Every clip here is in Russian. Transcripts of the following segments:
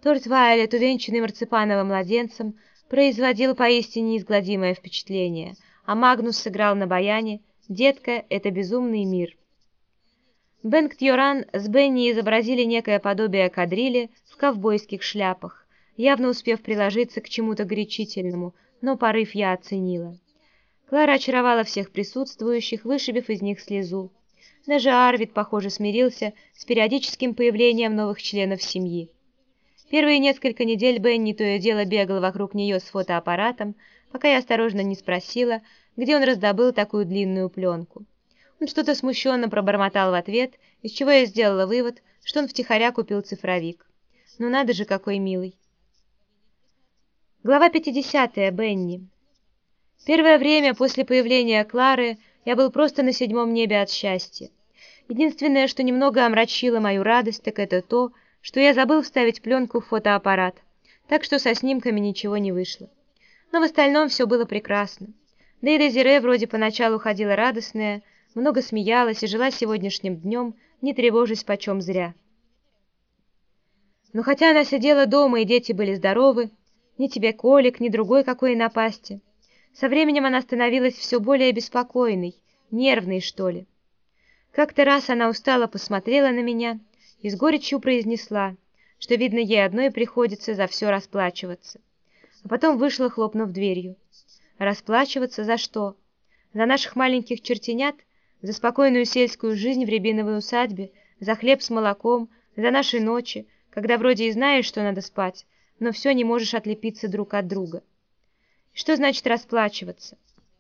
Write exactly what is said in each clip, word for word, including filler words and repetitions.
Торт Вайолет, увенчанный марципановым младенцем, производил поистине неизгладимое впечатление, а Магнус сыграл на баяне «Детка, это безумный мир». Бенгт-Йоран с Бенни изобразили некое подобие кадрили в ковбойских шляпах, явно успев приложиться к чему-то горячительному, но порыв я оценила. Клара очаровала всех присутствующих, вышибив из них слезу. Даже Арвид, похоже, смирился с периодическим появлением новых членов семьи. Первые несколько недель Бенни то и дело бегал вокруг нее с фотоаппаратом, пока я осторожно не спросила, где он раздобыл такую длинную пленку. Он что-то смущенно пробормотал в ответ, из чего я сделала вывод, что он втихаря купил цифровик. Ну надо же, какой милый. Глава пятидесятая. Бенни. Первое время после появления Клары я был просто на седьмом небе от счастья. Единственное, что немного омрачило мою радость, так это то, что я забыл вставить пленку в фотоаппарат, так что со снимками ничего не вышло. Но в остальном все было прекрасно. Да и Дезире вроде поначалу ходила радостная, много смеялась и жила сегодняшним днем, не тревожась почем зря. Но хотя она сидела дома и дети были здоровы, ни тебе колик, ни другой какой напасти, со временем она становилась все более беспокойной, нервной, что ли. Как-то раз она устало посмотрела на меня и с горечью произнесла, что, видно, ей одной приходится за все расплачиваться. А потом вышла, хлопнув дверью. Расплачиваться за что? За наших маленьких чертенят? За спокойную сельскую жизнь в рябиновой усадьбе? За хлеб с молоком? За наши ночи, когда вроде и знаешь, что надо спать, но все не можешь отлепиться друг от друга? Что значит расплачиваться?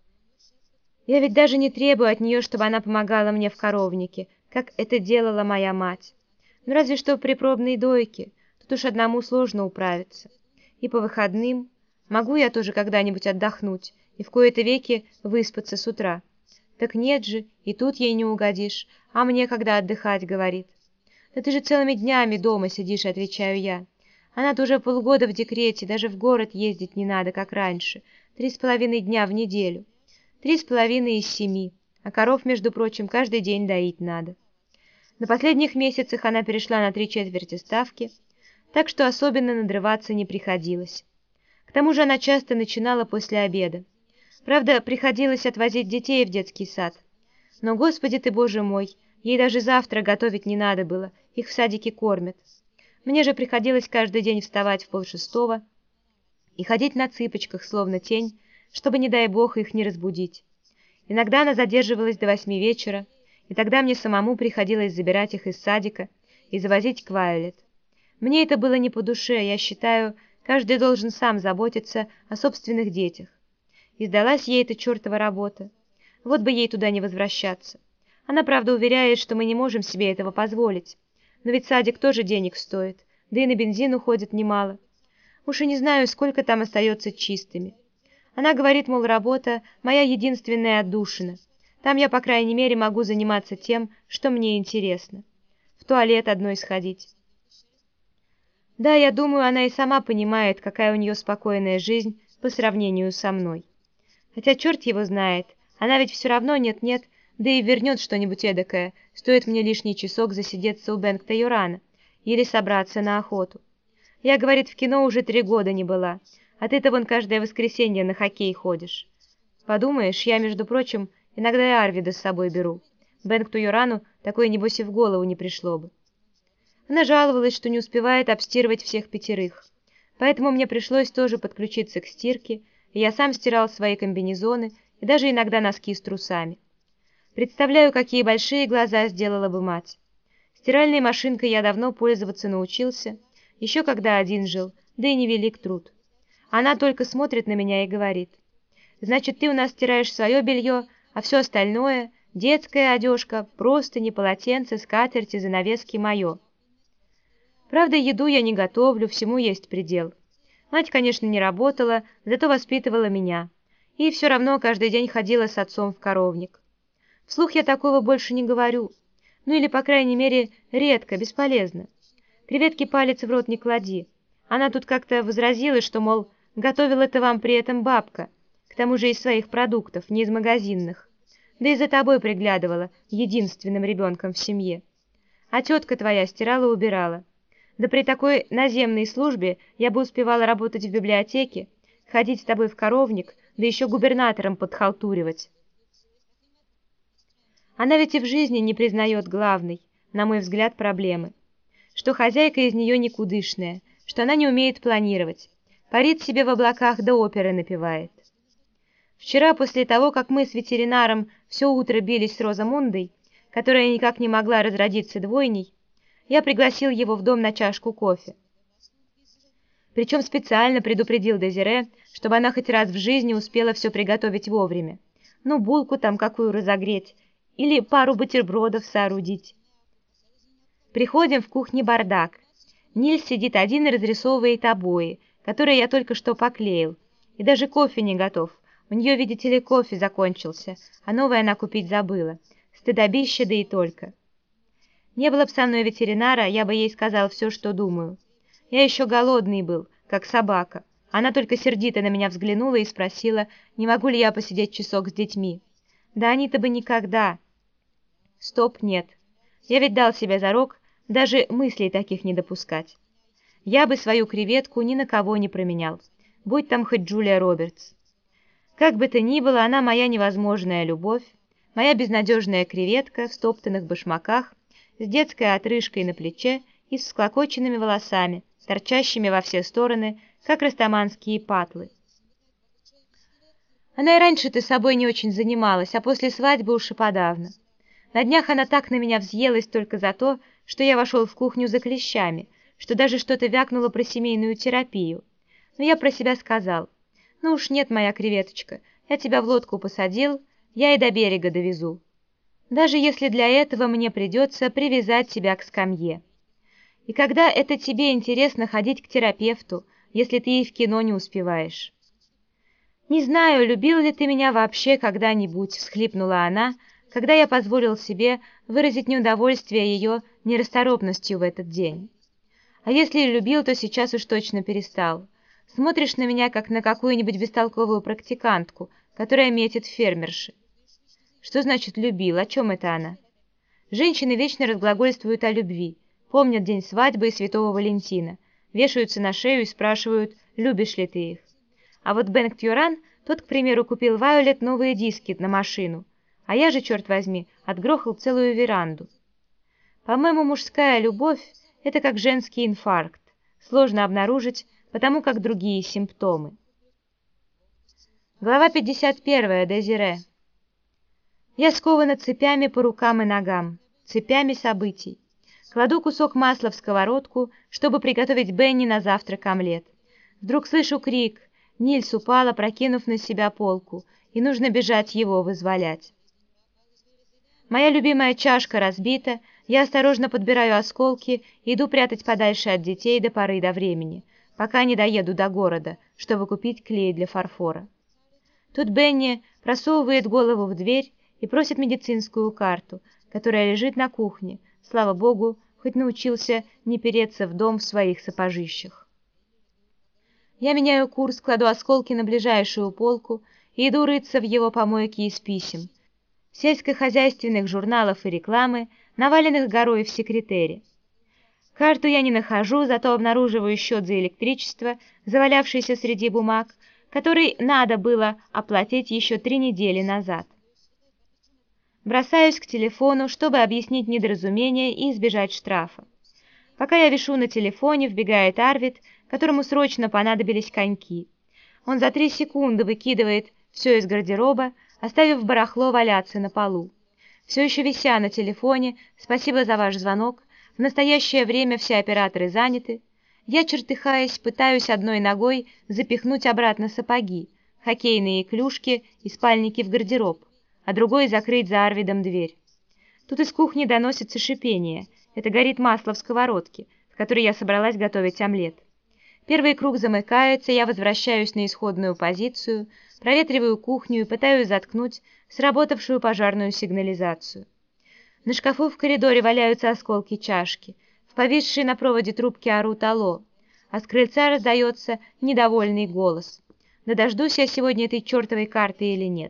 Я ведь даже не требую от нее, чтобы она помогала мне в коровнике, как это делала моя мать. Ну разве что при пробной дойке, тут уж одному сложно управиться. И по выходным могу я тоже когда-нибудь отдохнуть и в кои-то веки выспаться с утра. Так нет же, и тут ей не угодишь, а мне когда отдыхать, говорит. Да ты же целыми днями дома сидишь, отвечаю я. Она-то уже полгода в декрете, даже в город ездить не надо, как раньше, три с половиной дня в неделю. Три с половиной из семи, а коров, между прочим, каждый день доить надо. На последних месяцах она перешла на три четверти ставки, так что особенно надрываться не приходилось. К тому же она часто начинала после обеда. Правда, приходилось отвозить детей в детский сад. Но, Господи ты, Боже мой, ей даже завтра готовить не надо было, их в садике кормят. Мне же приходилось каждый день вставать в полшестого и ходить на цыпочках, словно тень, чтобы, не дай бог, их не разбудить. Иногда она задерживалась до восьми вечера, и тогда мне самому приходилось забирать их из садика и завозить к Вайолет. Мне это было не по душе, я считаю, каждый должен сам заботиться о собственных детях. И сдалась ей эта чертова работа. Вот бы ей туда не возвращаться. Она, правда, уверяет, что мы не можем себе этого позволить. Но ведь садик тоже денег стоит, да и на бензин уходит немало. Уж и не знаю, сколько там остается чистыми. Она говорит, мол, работа – моя единственная отдушина. Там я, по крайней мере, могу заниматься тем, что мне интересно. В туалет одной сходить. Да, я думаю, она и сама понимает, какая у нее спокойная жизнь по сравнению со мной. Хотя черт его знает, она ведь все равно нет-нет, да и вернет что-нибудь эдакое, стоит мне лишний часок засидеться у Бенгта-Йорана или собраться на охоту. Я, говорит, в кино уже три года не была, а ты-то вон каждое воскресенье на хоккей ходишь. Подумаешь, я, между прочим, иногда и Арвида с собой беру. Бенгту-Йорану такое, небось, и в голову не пришло бы. Она жаловалась, что не успевает обстирывать всех пятерых. Поэтому мне пришлось тоже подключиться к стирке, и я сам стирал свои комбинезоны и даже иногда носки с трусами. Представляю, какие большие глаза сделала бы мать. Стиральной машинкой я давно пользоваться научился, еще когда один жил, да и невелик труд. Она только смотрит на меня и говорит: «Значит, ты у нас стираешь свое белье, а все остальное – детская одежка, простыни, полотенце, скатерти, занавески – мое». Правда, еду я не готовлю, всему есть предел. Мать, конечно, не работала, зато воспитывала меня. И все равно каждый день ходила с отцом в коровник. Вслух я такого больше не говорю. Ну или, по крайней мере, редко, бесполезно. Креветки палец в рот не клади. Она тут как-то возразила, что, мол, готовила это вам при этом бабка, к тому же из своих продуктов, не из магазинных. Да и за тобой приглядывала, единственным ребенком в семье. А тетка твоя стирала-убирала. Да при такой наземной службе я бы успевала работать в библиотеке, ходить с тобой в коровник, да еще губернатором подхалтуривать. Она ведь и в жизни не признает главной, на мой взгляд, проблемы. Что хозяйка из нее никудышная, что она не умеет планировать, парит себе в облаках да оперы напевает. Вчера, после того, как мы с ветеринаром все утро бились с Розамундой, которая никак не могла разродиться двойней, я пригласил его в дом на чашку кофе. Причем специально предупредил Дезире, чтобы она хоть раз в жизни успела все приготовить вовремя. Ну, булку там какую разогреть, или пару бутербродов соорудить. Приходим, в кухне бардак. Нильс сидит один и разрисовывает обои, которые я только что поклеил, и даже кофе не готов. У нее, видите ли, кофе закончился, а новый она купить забыла. Стыдобище, да и только. Не было бы со мной ветеринара, я бы ей сказал все, что думаю. Я еще голодный был, как собака. Она только сердито на меня взглянула и спросила, не могу ли я посидеть часок с детьми. Да они-то бы никогда. Стоп, нет. Я ведь дал себе зарок даже мыслей таких не допускать. Я бы свою креветку ни на кого не променял, будь там хоть Джулия Робертс. Как бы то ни было, она моя невозможная любовь, моя безнадежная креветка в стоптанных башмаках, с детской отрыжкой на плече и с всклокоченными волосами, торчащими во все стороны, как растаманские патлы. Она и раньше-то собой не очень занималась, а после свадьбы уж и подавно. На днях она так на меня взъелась только за то, что я вошел в кухню за клещами, что даже что-то вякнула про семейную терапию. Но я про себя сказал, ну уж нет, моя креветочка, я тебя в лодку посадил, я и до берега довезу. Даже если для этого мне придется привязать тебя к скамье. И когда это тебе интересно ходить к терапевту, если ты и в кино не успеваешь? «Не знаю, любил ли ты меня вообще когда-нибудь», — всхлипнула она, когда я позволил себе выразить неудовольствие ее нерасторопностью в этот день. «А если и любил, то сейчас уж точно перестал. Смотришь на меня, как на какую-нибудь бестолковую практикантку, которая метит фермерши». «Что значит любил? О чем это она?» Женщины вечно разглагольствуют о любви, помнят день свадьбы и Святого Валентина, вешаются на шею и спрашивают, любишь ли ты их. А вот Бенг Тьюран, тот, к примеру, купил Вайолет новые диски на машину, а я же, черт возьми, отгрохал целую веранду. По-моему, мужская любовь – это как женский инфаркт, сложно обнаружить, потому как другие симптомы. Глава пятьдесят первая. Дезире. Я скована цепями по рукам и ногам, цепями событий. Кладу кусок масла в сковородку, чтобы приготовить Бенни на завтрак омлет. Вдруг слышу крик. Нильс упал, опрокинув на себя полку, и нужно бежать его вызволять. Моя любимая чашка разбита, я осторожно подбираю осколки и иду прятать подальше от детей до поры до времени, пока не доеду до города, чтобы купить клей для фарфора. Тут Бенни просовывает голову в дверь и просит медицинскую карту, которая лежит на кухне, слава богу, хоть научился не переться в дом в своих сапожищах. Я меняю курс, кладу осколки на ближайшую полку и иду рыться в его помойке из писем, сельскохозяйственных журналов и рекламы, наваленных горой в секретере. Карту я не нахожу, зато обнаруживаю счет за электричество, завалявшийся среди бумаг, который надо было оплатить еще три недели назад. Бросаюсь к телефону, чтобы объяснить недоразумение и избежать штрафа. Пока я вишу на телефоне, вбегает Арвид, которому срочно понадобились коньки. Он за три секунды выкидывает все из гардероба, оставив барахло валяться на полу. Все еще вися на телефоне, спасибо за ваш звонок, в настоящее время все операторы заняты. Я, чертыхаясь, пытаюсь одной ногой запихнуть обратно сапоги, хоккейные клюшки и спальники в гардероб, а другой закрыть за Арвидом дверь. Тут из кухни доносится шипение. Это горит масло в сковородке, в которой я собралась готовить омлет. Первый круг замыкается, я возвращаюсь на исходную позицию, проветриваю кухню и пытаюсь заткнуть сработавшую пожарную сигнализацию. На шкафу в коридоре валяются осколки чашки, в повисшей на проводе трубке орут «Алло», а с крыльца раздается недовольный голос. Да дождусь я сегодня этой чертовой карты или нет.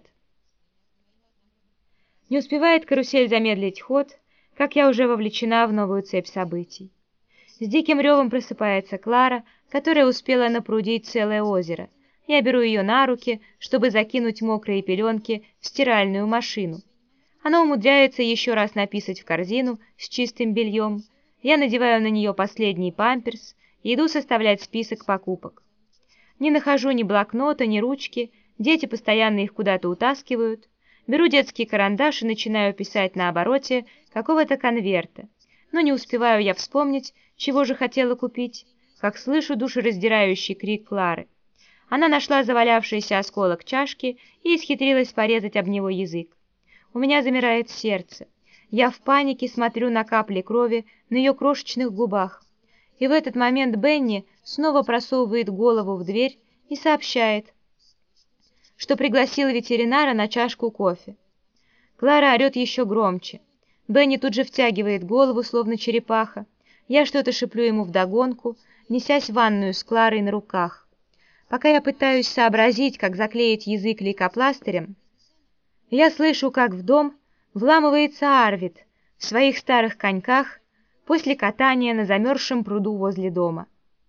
Не успевает карусель замедлить ход, как я уже вовлечена в новую цепь событий. С диким ревом просыпается Клара, которая успела напрудить целое озеро. Я беру ее на руки, чтобы закинуть мокрые пеленки в стиральную машину. Она умудряется еще раз написать в корзину с чистым бельем. Я надеваю на нее последний памперс и иду составлять список покупок. Не нахожу ни блокнота, ни ручки, дети постоянно их куда-то утаскивают. Беру детский карандаш и начинаю писать на обороте какого-то конверта. Но не успеваю я вспомнить, чего же хотела купить, как слышу душераздирающий крик Клары. Она нашла завалявшийся осколок чашки и исхитрилась порезать об него язык. У меня замирает сердце. Я в панике смотрю на капли крови на ее крошечных губах. И в этот момент Бенни снова просовывает голову в дверь и сообщает, что пригласил ветеринара на чашку кофе. Клара орет еще громче. Бенни тут же втягивает голову, словно черепаха. Я что-то шеплю ему вдогонку, несясь в ванную с Кларой на руках. Пока я пытаюсь сообразить, как заклеить язык лейкопластырем, я слышу, как в дом вламывается Арвид в своих старых коньках после катания на замерзшем пруду возле дома.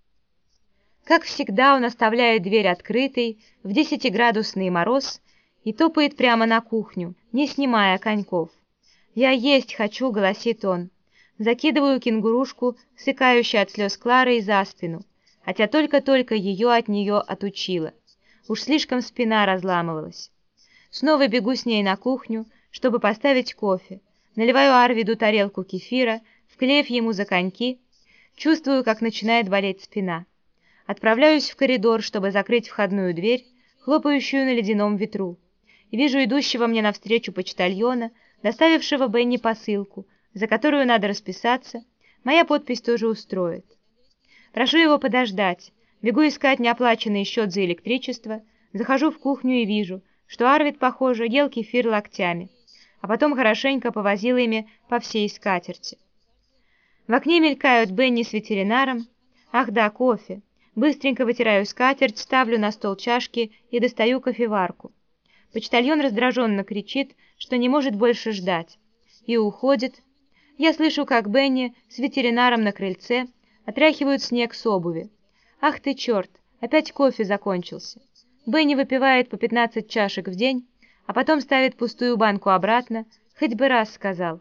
Как всегда, он оставляет дверь открытой в десятиградусный мороз и топает прямо на кухню, не снимая коньков. «Я есть хочу», — голосит он. Закидываю кенгурушку, сыкающую от слез Кларой, за спину, хотя только-только ее от нее отучила. Уж слишком спина разламывалась. Снова бегу с ней на кухню, чтобы поставить кофе. Наливаю Арвиду тарелку кефира, вклеив ему за коньки. Чувствую, как начинает болеть спина. Отправляюсь в коридор, чтобы закрыть входную дверь, хлопающую на ледяном ветру. И вижу идущего мне навстречу почтальона, доставившего Бенни посылку, за которую надо расписаться. Моя подпись тоже устроит. Прошу его подождать. Бегу искать неоплаченный счет за электричество. Захожу в кухню и вижу, что Арвид, похоже, ел кефир локтями, а потом хорошенько повозил ими по всей скатерти. В окне мелькают Бенни с ветеринаром. Ах да, кофе. Быстренько вытираю скатерть, ставлю на стол чашки и достаю кофеварку. Почтальон раздраженно кричит, что не может больше ждать, и уходит. Я слышу, как Бенни с ветеринаром на крыльце отряхивают снег с обуви. Ах ты черт, опять кофе закончился. Бенни выпивает по пятнадцать чашек в день, а потом ставит пустую банку обратно, хоть бы раз сказал.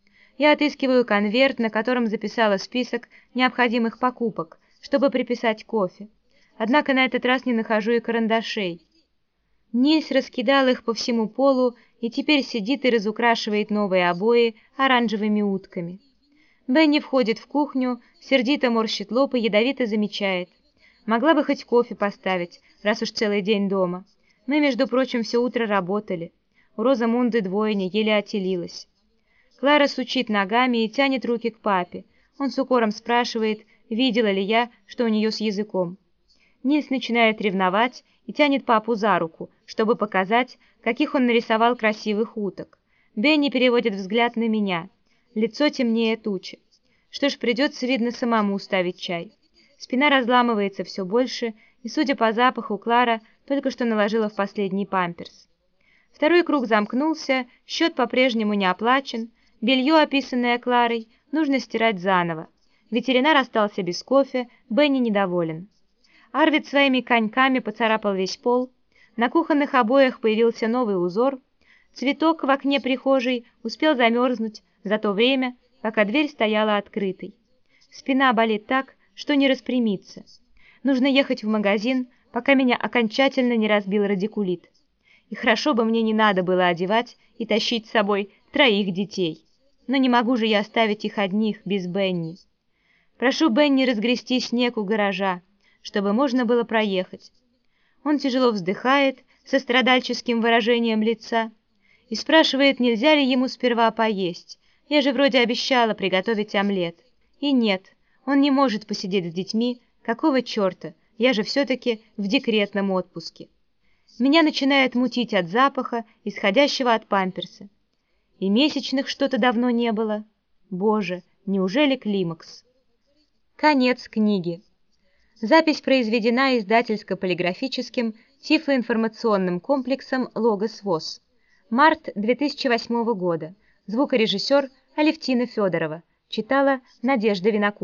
Я отыскиваю конверт, на котором записала список необходимых покупок, чтобы приписать кофе. Однако на этот раз не нахожу и карандашей. Нильс раскидал их по всему полу и теперь сидит и разукрашивает новые обои оранжевыми утками. Бенни входит в кухню, сердито морщит лоб и ядовито замечает. Могла бы хоть кофе поставить, раз уж целый день дома. Мы, между прочим, все утро работали. У Розамунды двойня еле отелилась. Клара сучит ногами и тянет руки к папе. Он с укором спрашивает, видела ли я, что у нее с языком. Нильс начинает ревновать и тянет папу за руку, чтобы показать, каких он нарисовал красивых уток. Бенни переводит взгляд на меня. Лицо темнее тучи. Что ж, придется, видно, самому ставить чай. Спина разламывается все больше, и, судя по запаху, Клара только что наложила в последний памперс. Второй круг замкнулся, счет по-прежнему не оплачен, белье, описанное Кларой, нужно стирать заново. Ветеринар остался без кофе, Бенни недоволен. Арвид своими коньками поцарапал весь пол, на кухонных обоях появился новый узор, цветок в окне прихожей успел замерзнуть за то время, пока дверь стояла открытой. Спина болит так, что не распрямиться. Нужно ехать в магазин, пока меня окончательно не разбил радикулит. И хорошо бы мне не надо было одевать и тащить с собой троих детей. Но не могу же я оставить их одних, без Бенни. Прошу Бенни разгрести снег у гаража, чтобы можно было проехать. Он тяжело вздыхает со страдальческим выражением лица и спрашивает, нельзя ли ему сперва поесть. Я же вроде обещала приготовить омлет. И нет, он не может посидеть с детьми. Какого черта? Я же все-таки в декретном отпуске. Меня начинает мутить от запаха, исходящего от памперса. И месячных что-то давно не было. Боже, неужели климакс? Конец книги. Запись произведена издательско-полиграфическим тифлоинформационным комплексом «Логос ВОС». Март две тысячи восьмого года. Звукорежиссер Алевтина Федорова. Читала Надежда Винокурова.